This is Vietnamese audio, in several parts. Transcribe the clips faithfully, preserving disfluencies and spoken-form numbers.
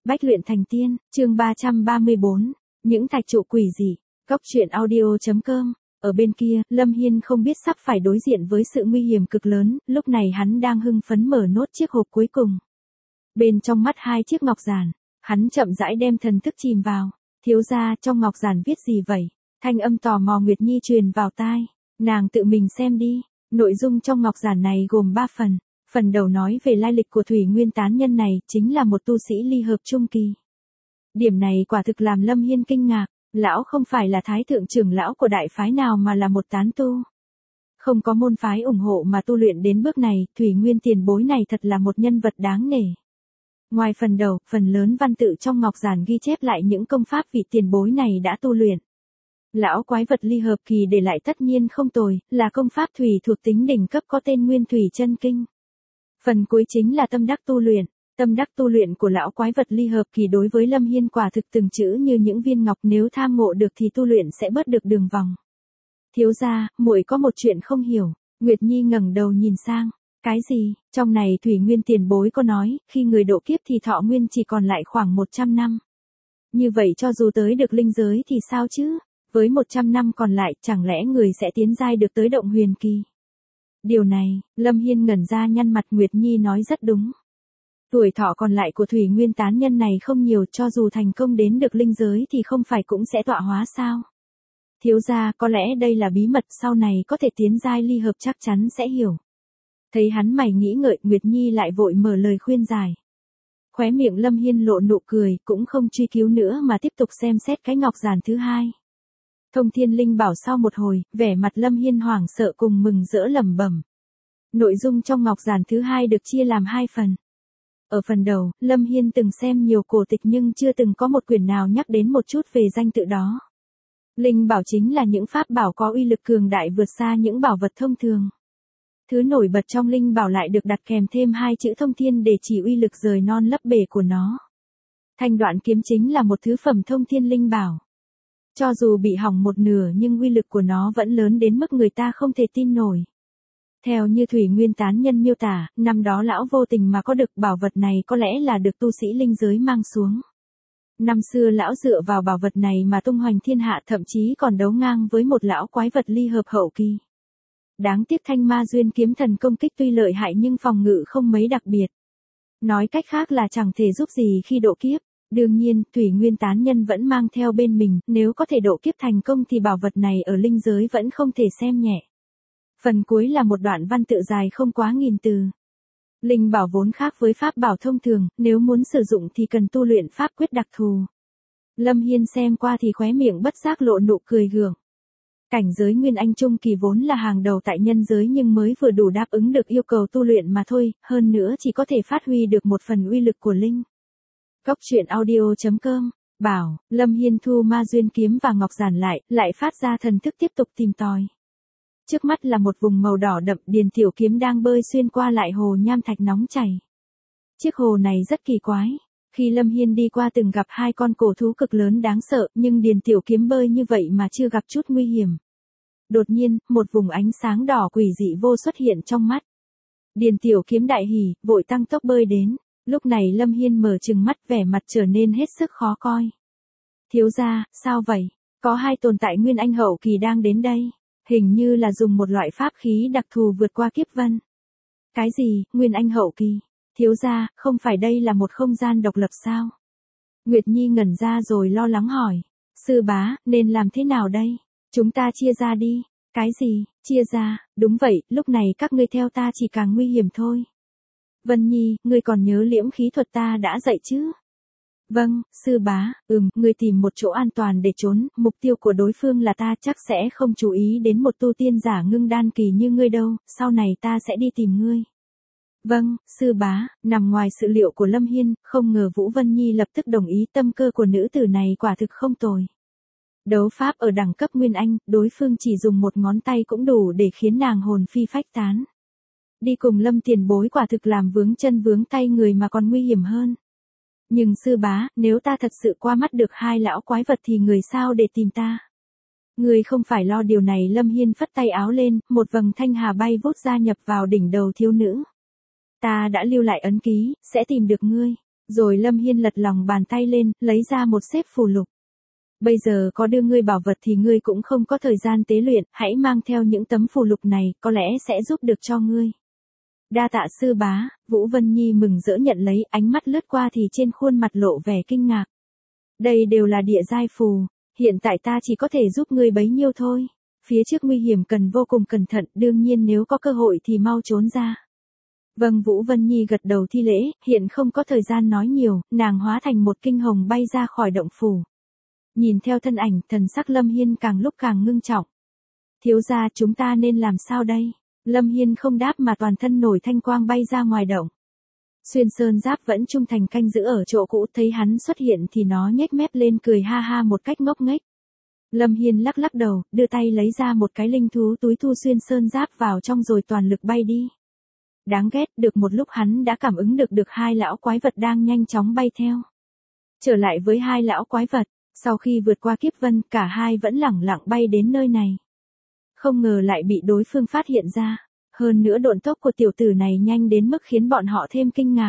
Bách luyện thành tiên, chương ba trăm ba mươi bốn, những thạch trụ quỷ dị, góc truyện audio chấm com. Ở bên kia, Lâm Hiên không biết sắp phải đối diện với sự nguy hiểm cực lớn, lúc này hắn đang hưng phấn mở nốt chiếc hộp cuối cùng. Bên trong mắt hai chiếc ngọc giản, hắn chậm rãi đem thần thức chìm vào. Thiếu gia, trong ngọc giản viết gì vậy? Thanh âm tò mò Nguyệt Nhi truyền vào tai. Nàng tự mình xem đi. Nội dung trong ngọc giản này gồm ba phần. Phần đầu nói về lai lịch của Thủy Nguyên tán nhân này, chính là một tu sĩ ly hợp trung kỳ. Điểm này quả thực làm Lâm Hiên kinh ngạc, lão không phải là thái thượng trưởng lão của đại phái nào mà là một tán tu. Không có môn phái ủng hộ mà tu luyện đến bước này, Thủy Nguyên tiền bối này thật là một nhân vật đáng nể. Ngoài phần đầu, phần lớn văn tự trong ngọc giản ghi chép lại những công pháp vị tiền bối này đã tu luyện. Lão quái vật ly hợp kỳ để lại tất nhiên không tồi, là công pháp thủy thuộc tính đỉnh cấp có tên Nguyên Thủy Chân Kinh. Phần cuối chính là tâm đắc tu luyện. Tâm đắc tu luyện của lão quái vật ly hợp kỳ đối với Lâm Hiên quả thực từng chữ như những viên ngọc, nếu tham ngộ được thì tu luyện sẽ bớt được đường vòng. Thiếu gia, muội có một chuyện không hiểu. Nguyệt Nhi ngẩng đầu nhìn sang. Cái gì? Trong này Thủy Nguyên tiền bối có nói, khi người độ kiếp thì thọ nguyên chỉ còn lại khoảng một trăm năm. Như vậy cho dù tới được linh giới thì sao chứ? Với một trăm năm còn lại, chẳng lẽ người sẽ tiến giai được tới động huyền kỳ? Điều này, Lâm Hiên ngẩn ra nhăn mặt. Nguyệt Nhi nói rất đúng. Tuổi thọ còn lại của Thủy Nguyên tán nhân này không nhiều, cho dù thành công đến được linh giới thì không phải cũng sẽ tọa hóa sao? Thiếu gia, có lẽ đây là bí mật, sau này có thể tiến giai ly hợp chắc chắn sẽ hiểu. Thấy hắn mày nghĩ ngợi, Nguyệt Nhi lại vội mở lời khuyên giải. Khóe miệng Lâm Hiên lộ nụ cười, cũng không truy cứu nữa mà tiếp tục xem xét cái ngọc giản thứ hai. Thông Thiên Linh Bảo. Sau một hồi, vẻ mặt Lâm Hiên hoảng sợ cùng mừng rỡ lẩm bẩm. Nội dung trong ngọc giản thứ hai được chia làm hai phần. Ở phần đầu, Lâm Hiên từng xem nhiều cổ tịch nhưng chưa từng có một quyển nào nhắc đến một chút về danh tự đó. Linh bảo chính là những pháp bảo có uy lực cường đại vượt xa những bảo vật thông thường. Thứ nổi bật trong linh bảo lại được đặt kèm thêm hai chữ thông thiên để chỉ uy lực rời non lấp bể của nó. Thanh đoạn kiếm chính là một thứ phẩm thông thiên linh bảo. Cho dù bị hỏng một nửa nhưng uy lực của nó vẫn lớn đến mức người ta không thể tin nổi. Theo như Thủy Nguyên tán nhân miêu tả, năm đó lão vô tình mà có được bảo vật này, có lẽ là được tu sĩ linh giới mang xuống. Năm xưa lão dựa vào bảo vật này mà tung hoành thiên hạ, thậm chí còn đấu ngang với một lão quái vật ly hợp hậu kỳ. Đáng tiếc Thanh Ma Duyên kiếm thần công kích tuy lợi hại nhưng phòng ngự không mấy đặc biệt. Nói cách khác là chẳng thể giúp gì khi độ kiếp. Đương nhiên, Thủy Nguyên tán nhân vẫn mang theo bên mình, nếu có thể độ kiếp thành công thì bảo vật này ở linh giới vẫn không thể xem nhẹ. Phần cuối là một đoạn văn tự dài không quá nghìn từ. Linh bảo vốn khác với pháp bảo thông thường, nếu muốn sử dụng thì cần tu luyện pháp quyết đặc thù. Lâm Hiên xem qua thì khóe miệng bất giác lộ nụ cười gượng. Cảnh giới Nguyên Anh Trung kỳ vốn là hàng đầu tại nhân giới nhưng mới vừa đủ đáp ứng được yêu cầu tu luyện mà thôi, hơn nữa chỉ có thể phát huy được một phần uy lực của linh. Góc truyện audio chấm com. Bảo, Lâm Hiên thu Ma Duyên kiếm và ngọc giản lại, lại phát ra thần thức tiếp tục tìm tòi. Trước mắt là một vùng màu đỏ đậm, Điền Tiểu Kiếm đang bơi xuyên qua lại hồ nham thạch nóng chảy. Chiếc hồ này rất kỳ quái. Khi Lâm Hiên đi qua từng gặp hai con cổ thú cực lớn đáng sợ, nhưng Điền Tiểu Kiếm bơi như vậy mà chưa gặp chút nguy hiểm. Đột nhiên, một vùng ánh sáng đỏ quỷ dị vô xuất hiện trong mắt. Điền Tiểu Kiếm đại hỉ, vội tăng tốc bơi đến. Lúc này Lâm Hiên mở trừng mắt, vẻ mặt trở nên hết sức khó coi. Thiếu gia, sao vậy? Có hai tồn tại Nguyên Anh hậu kỳ đang đến đây. Hình như là dùng một loại pháp khí đặc thù vượt qua kiếp vân. Cái gì, Nguyên Anh hậu kỳ? Thiếu gia, không phải đây là một không gian độc lập sao? Nguyệt Nhi ngẩn ra rồi lo lắng hỏi. Sư bá, nên làm thế nào đây? Chúng ta chia ra đi. Cái gì, chia ra? Đúng vậy, lúc này các ngươi theo ta chỉ càng nguy hiểm thôi. Vân Nhi, ngươi còn nhớ liễm khí thuật ta đã dạy chứ? Vâng, sư bá, ừm, ngươi tìm một chỗ an toàn để trốn, mục tiêu của đối phương là ta, chắc sẽ không chú ý đến một tu tiên giả ngưng đan kỳ như ngươi đâu, sau này ta sẽ đi tìm ngươi. Vâng, sư bá. Nằm ngoài sự liệu của Lâm Hiên, không ngờ Vũ Vân Nhi lập tức đồng ý, tâm cơ của nữ tử này quả thực không tồi. Đấu pháp ở đẳng cấp Nguyên Anh, đối phương chỉ dùng một ngón tay cũng đủ để khiến nàng hồn phi phách tán. Đi cùng Lâm tiền bối quả thực làm vướng chân vướng tay người mà còn nguy hiểm hơn. Nhưng sư bá, nếu ta thật sự qua mắt được hai lão quái vật thì người sao để tìm ta? Người không phải lo điều này. Lâm Hiên phất tay áo lên, một vầng thanh hà bay vút ra nhập vào đỉnh đầu thiếu nữ. Ta đã lưu lại ấn ký, sẽ tìm được ngươi. Rồi Lâm Hiên lật lòng bàn tay lên, lấy ra một xếp phù lục. Bây giờ có đưa ngươi bảo vật thì ngươi cũng không có thời gian tế luyện, hãy mang theo những tấm phù lục này, có lẽ sẽ giúp được cho ngươi. Đa tạ sư bá. Vũ Vân Nhi mừng rỡ nhận lấy, ánh mắt lướt qua thì trên khuôn mặt lộ vẻ kinh ngạc. Đây đều là địa giai phù, hiện tại ta chỉ có thể giúp ngươi bấy nhiêu thôi. Phía trước nguy hiểm cần vô cùng cẩn thận, đương nhiên nếu có cơ hội thì mau trốn ra. Vâng, Vũ Vân Nhi gật đầu thi lễ, hiện không có thời gian nói nhiều, nàng hóa thành một kinh hồng bay ra khỏi động phủ. Nhìn theo thân ảnh, thần sắc Lâm Hiên càng lúc càng ngưng trọng. Thiếu gia, chúng ta nên làm sao đây? Lâm Hiên không đáp mà toàn thân nổi thanh quang bay ra ngoài động. Xuyên Sơn Giáp vẫn trung thành canh giữ ở chỗ cũ, thấy hắn xuất hiện thì nó nhếch mép lên cười ha ha một cách ngốc nghếch. Lâm Hiên lắc lắc đầu, đưa tay lấy ra một cái linh thú túi thu Xuyên Sơn Giáp vào trong rồi toàn lực bay đi. Đáng ghét, được một lúc hắn đã cảm ứng được được hai lão quái vật đang nhanh chóng bay theo. Trở lại với hai lão quái vật, sau khi vượt qua kiếp vân, cả hai vẫn lẳng lặng bay đến nơi này. Không ngờ lại bị đối phương phát hiện ra. Hơn nữa độn tốc của tiểu tử này nhanh đến mức khiến bọn họ thêm kinh ngạc.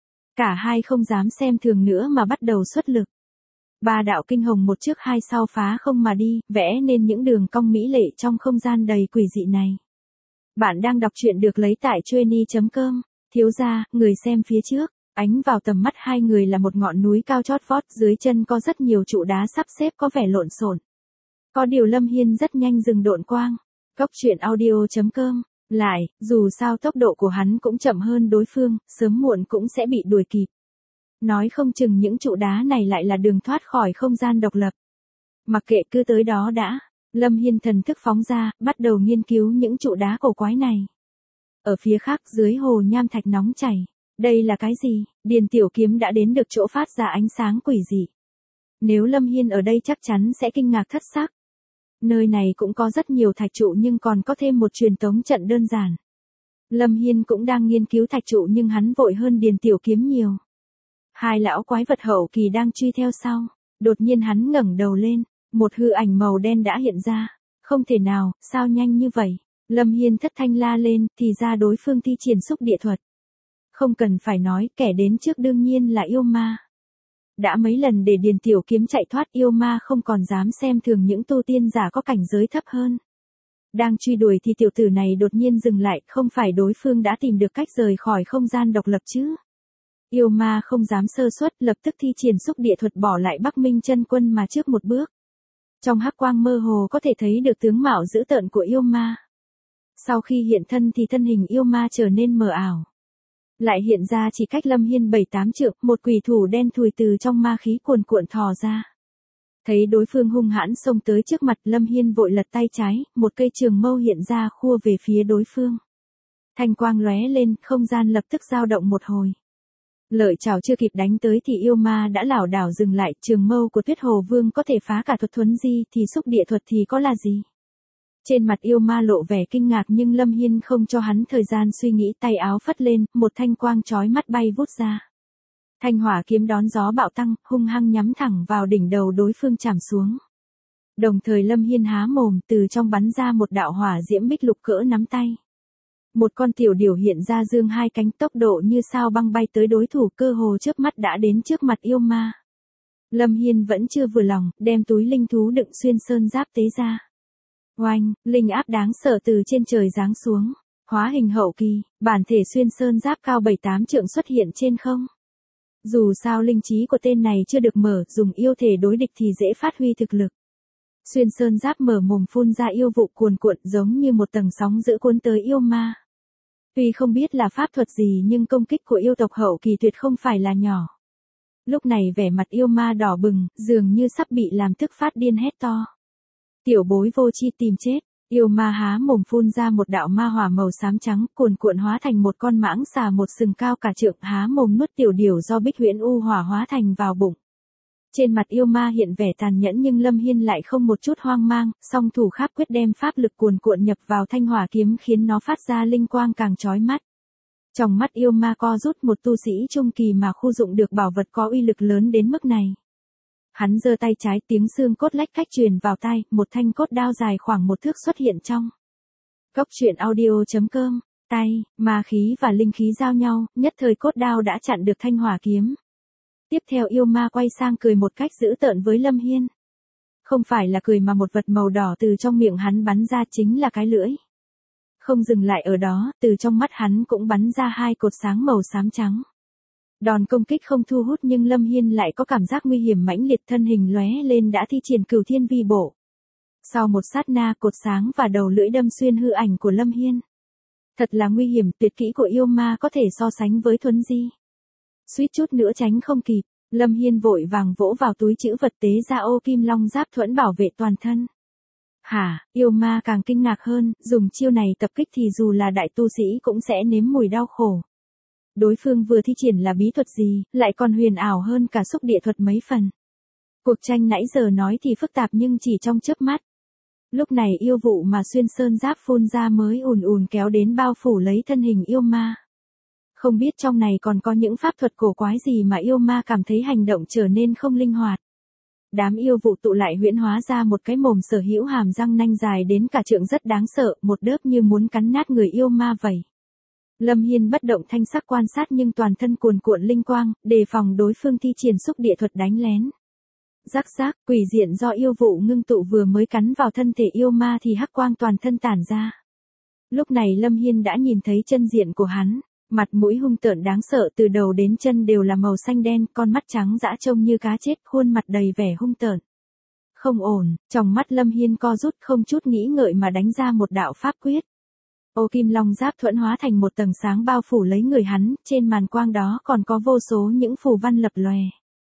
Cả hai không dám xem thường nữa mà bắt đầu xuất lực. Ba đạo kinh hồng một trước hai sau phá không mà đi, vẽ nên những đường cong mỹ lệ trong không gian đầy quỷ dị này. Bạn đang đọc truyện được lấy tại chueny chấm com. Thiếu gia, người xem phía trước, ánh vào tầm mắt hai người là một ngọn núi cao chót vót, dưới chân có rất nhiều trụ đá sắp xếp có vẻ lộn xộn. Có điều Lâm Hiên rất nhanh dừng độn quang. Cốc truyện audio chấm com. Lại, dù sao tốc độ của hắn cũng chậm hơn đối phương, sớm muộn cũng sẽ bị đuổi kịp. Nói không chừng những trụ đá này lại là đường thoát khỏi không gian độc lập. Mặc kệ, cứ tới đó đã. Lâm Hiên thần thức phóng ra, bắt đầu nghiên cứu những trụ đá cổ quái này. Ở phía khác dưới hồ nham thạch nóng chảy. Đây là cái gì? Điền Tiểu Kiếm đã đến được chỗ phát ra ánh sáng quỷ dị. Nếu Lâm Hiên ở đây chắc chắn sẽ kinh ngạc thất sắc. Nơi này cũng có rất nhiều thạch trụ nhưng còn có thêm một truyền tống trận đơn giản. Lâm Hiên cũng đang nghiên cứu thạch trụ nhưng hắn vội hơn Điền Tiểu Kiếm nhiều. Hai lão quái vật hậu kỳ đang truy theo sau. Đột nhiên hắn ngẩng đầu lên, một hư ảnh màu đen đã hiện ra. Không thể nào, sao nhanh như vậy? Lâm Hiên thất thanh la lên, thì ra đối phương thi triển xúc địa thuật. Không cần phải nói, kẻ đến trước đương nhiên là yêu ma. Đã mấy lần để Điền Tiểu Kiếm chạy thoát, yêu ma không còn dám xem thường những tu tiên giả có cảnh giới thấp hơn. Đang truy đuổi thì tiểu tử này đột nhiên dừng lại, không phải đối phương đã tìm được cách rời khỏi không gian độc lập chứ? Yêu ma không dám sơ suất, lập tức thi triển xúc địa thuật bỏ lại Bắc Minh Chân Quân mà trước một bước. Trong hắc quang mơ hồ có thể thấy được tướng mạo dữ tợn của yêu ma. Sau khi hiện thân thì thân hình yêu ma trở nên mờ ảo. Lại hiện ra chỉ cách Lâm Hiên bảy tám trượng, một quỷ thủ đen thùi từ trong ma khí cuồn cuộn thò ra. Thấy đối phương hung hãn xông tới trước mặt, Lâm Hiên vội lật tay trái, một cây trường mâu hiện ra khua về phía đối phương. Thanh quang lóe lên, không gian lập tức dao động một hồi. Lợi chảo chưa kịp đánh tới thì yêu ma đã lảo đảo dừng lại, trường mâu của Tuyết Hồ Vương có thể phá cả thuật thuấn di thì xúc địa thuật thì có là gì? Trên mặt yêu ma lộ vẻ kinh ngạc nhưng Lâm Hiên không cho hắn thời gian suy nghĩ, tay áo phất lên, một thanh quang chói mắt bay vút ra. Thanh hỏa kiếm đón gió bạo tăng, hung hăng nhắm thẳng vào đỉnh đầu đối phương chạm xuống. Đồng thời Lâm Hiên há mồm, từ trong bắn ra một đạo hỏa diễm bích lục cỡ nắm tay. Một con tiểu điểu hiện ra dương hai cánh, tốc độ như sao băng bay tới đối thủ, cơ hồ chớp mắt đã đến trước mặt yêu ma. Lâm Hiên vẫn chưa vừa lòng, đem túi linh thú đựng Xuyên Sơn Giáp tế ra. Oanh, linh áp đáng sợ từ trên trời giáng xuống. Hóa hình hậu kỳ, bản thể Xuyên Sơn Giáp cao bảy tám trượng xuất hiện trên không. Dù sao linh trí của tên này chưa được mở, dùng yêu thể đối địch thì dễ phát huy thực lực. Xuyên Sơn Giáp mở mồm phun ra yêu vụ cuồn cuộn giống như một tầng sóng dữ cuốn tới yêu ma. Tuy không biết là pháp thuật gì nhưng công kích của yêu tộc hậu kỳ tuyệt không phải là nhỏ. Lúc này vẻ mặt yêu ma đỏ bừng, dường như sắp bị làm tức phát điên hét to. Tiểu bối vô chi tìm chết. Yêu ma há mồm phun ra một đạo ma hỏa màu xám trắng, cuồn cuộn hóa thành một con mãng xà một sừng cao cả trượng, há mồm nuốt tiểu điểu do Bích Huyễn U hỏa hóa thành vào bụng. Trên mặt yêu ma hiện vẻ tàn nhẫn nhưng Lâm Hiên lại không một chút hoang mang, song thủ kháp quyết đem pháp lực cuồn cuộn nhập vào thanh hỏa kiếm khiến nó phát ra linh quang càng chói mắt. Trong mắt yêu ma co rút, một tu sĩ trung kỳ mà khu dụng được bảo vật có uy lực lớn đến mức này. Hắn giơ tay trái, tiếng xương cốt lách cách truyền vào tai, một thanh cốt đao dài khoảng một thước xuất hiện trong. Cốc truyện audio chấm com, tay, ma khí và linh khí giao nhau, nhất thời cốt đao đã chặn được thanh hỏa kiếm. Tiếp theo yêu ma quay sang cười một cách dữ tợn với Lâm Hiên. Không phải là cười mà một vật màu đỏ từ trong miệng hắn bắn ra, chính là cái lưỡi. Không dừng lại ở đó, từ trong mắt hắn cũng bắn ra hai cột sáng màu xám trắng. Đòn công kích không thu hút nhưng Lâm Hiên lại có cảm giác nguy hiểm mãnh liệt, thân hình lóe lên đã thi triển Cửu Thiên Vi Bộ. Sau một sát na, cột sáng và đầu lưỡi đâm xuyên hư ảnh của Lâm Hiên. Thật là nguy hiểm, tuyệt kỹ của yêu ma có thể so sánh với thuấn di. Suýt chút nữa tránh không kịp, Lâm Hiên vội vàng vỗ vào túi trữ vật tế ra ô kim long giáp thuẫn bảo vệ toàn thân. Hả, yêu ma càng kinh ngạc hơn, dùng chiêu này tập kích thì dù là đại tu sĩ cũng sẽ nếm mùi đau khổ. Đối phương vừa thi triển là bí thuật gì, lại còn huyền ảo hơn cả xúc địa thuật mấy phần. Cuộc tranh nãy giờ nói thì phức tạp nhưng chỉ trong chớp mắt. Lúc này yêu vụ mà xuyên sơn giáp phun ra mới ùn ùn kéo đến bao phủ lấy thân hình yêu ma. Không biết trong này còn có những pháp thuật cổ quái gì mà yêu ma cảm thấy hành động trở nên không linh hoạt. Đám yêu vụ tụ lại huyễn hóa ra một cái mồm sở hữu hàm răng nanh dài đến cả trượng rất đáng sợ, một đớp như muốn cắn nát người yêu ma vậy. Lâm Hiên bất động thanh sắc quan sát nhưng toàn thân cuồn cuộn linh quang, đề phòng đối phương thi triển xúc địa thuật đánh lén. Rắc rác, quỷ diện do yêu vụ ngưng tụ vừa mới cắn vào thân thể yêu ma thì hắc quang toàn thân tản ra. Lúc này Lâm Hiên đã nhìn thấy chân diện của hắn, mặt mũi hung tợn đáng sợ, từ đầu đến chân đều là màu xanh đen, con mắt trắng dã trông như cá chết, khuôn mặt đầy vẻ hung tợn. Không ổn, trong mắt Lâm Hiên co rút, không chút nghĩ ngợi mà đánh ra một đạo pháp quyết. Ô kim long giáp thuẫn hóa thành một tầng sáng bao phủ lấy người hắn, trên màn quang đó còn có vô số những phù văn lập lòe.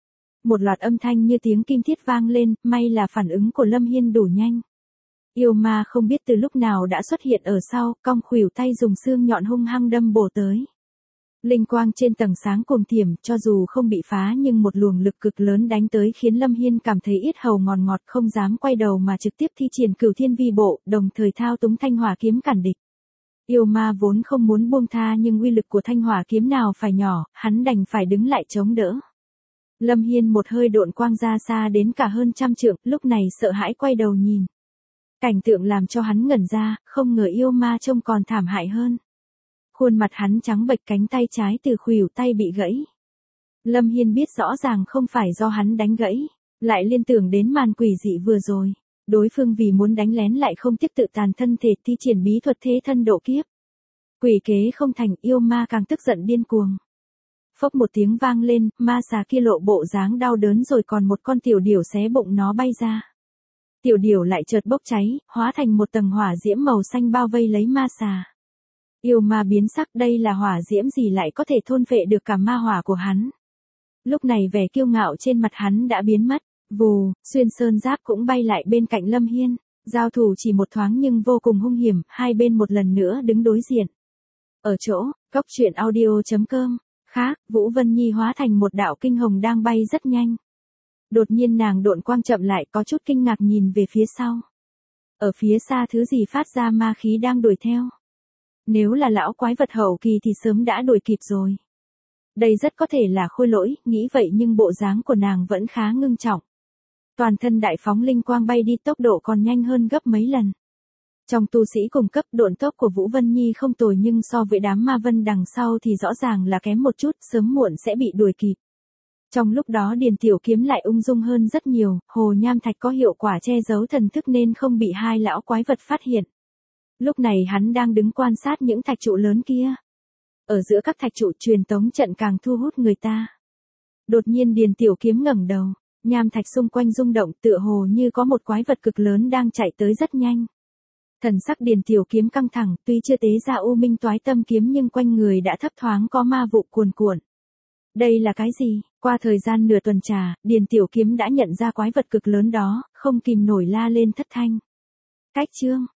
Một loạt âm thanh như tiếng kim thiết vang lên, may là phản ứng của Lâm Hiên đủ nhanh. Yêu ma không biết từ lúc nào đã xuất hiện ở sau, cong khuỷu tay dùng xương nhọn hung hăng đâm bổ tới. Linh quang trên tầng sáng cuồng thiểm, cho dù không bị phá nhưng một luồng lực cực lớn đánh tới khiến Lâm Hiên cảm thấy yết hầu ngọt ngọt, không dám quay đầu mà trực tiếp thi triển Cửu Thiên Vi Bộ, đồng thời thao túng thanh hỏa kiếm cản địch. Yêu ma vốn không muốn buông tha nhưng uy lực của thanh hỏa kiếm nào phải nhỏ, hắn đành phải đứng lại chống đỡ. Lâm Hiên một hơi độn quang ra xa đến cả hơn trăm trượng, lúc này sợ hãi quay đầu nhìn. Cảnh tượng làm cho hắn ngẩn ra, không ngờ yêu ma trông còn thảm hại hơn. Khuôn mặt hắn trắng bệch, cánh tay trái từ khuỷu tay bị gãy. Lâm Hiên biết rõ ràng không phải do hắn đánh gãy, lại liên tưởng đến màn quỷ dị vừa rồi. Đối phương vì muốn đánh lén lại không tiếc tự tàn thân thể, thi triển bí thuật thế thân độ kiếp. Quỷ kế không thành, yêu ma càng tức giận điên cuồng. Phốc một tiếng vang lên, ma xà kia lộ bộ dáng đau đớn rồi còn một con tiểu điểu xé bụng nó bay ra. Tiểu điểu lại chợt bốc cháy, hóa thành một tầng hỏa diễm màu xanh bao vây lấy ma xà. Yêu ma biến sắc, đây là hỏa diễm gì lại có thể thôn phệ được cả ma hỏa của hắn. Lúc này vẻ kiêu ngạo trên mặt hắn đã biến mất, vù, xuyên sơn giáp cũng bay lại bên cạnh Lâm Hiên, giao thủ chỉ một thoáng nhưng vô cùng hung hiểm, hai bên một lần nữa đứng đối diện. Ở chỗ, góc truyện audio chấm com, khác, Vũ Vân Nhi hóa thành một đạo kinh hồng đang bay rất nhanh. Đột nhiên nàng độn quang chậm lại, có chút kinh ngạc nhìn về phía sau. Ở phía xa thứ gì phát ra ma khí đang đuổi theo. Nếu là lão quái vật hậu kỳ thì sớm đã đuổi kịp rồi. Đây rất có thể là khôi lỗi, nghĩ vậy nhưng bộ dáng của nàng vẫn khá ngưng trọng. Toàn thân đại phóng linh quang bay đi, tốc độ còn nhanh hơn gấp mấy lần. Trong tu sĩ cùng cấp, độn tốc của Vũ Vân Nhi không tồi nhưng so với đám ma vân đằng sau thì rõ ràng là kém một chút, sớm muộn sẽ bị đuổi kịp. Trong lúc đó Điền Tiểu Kiếm lại ung dung hơn rất nhiều, hồ nham thạch có hiệu quả che giấu thần thức nên không bị hai lão quái vật phát hiện. Lúc này hắn đang đứng quan sát những thạch trụ lớn kia. Ở giữa các thạch trụ truyền tống trận càng thu hút người ta. Đột nhiên Điền Tiểu Kiếm ngẩng đầu, nham thạch xung quanh rung động, tựa hồ như có một quái vật cực lớn đang chạy tới rất nhanh. Thần sắc Điền Tiểu Kiếm căng thẳng, tuy chưa tế ra U Minh Toái Tâm kiếm nhưng quanh người đã thấp thoáng có ma vụ cuồn cuộn. Đây là cái gì? Qua thời gian nửa tuần trà, Điền Tiểu Kiếm đã nhận ra quái vật cực lớn đó, không kìm nổi la lên thất thanh. Cách chương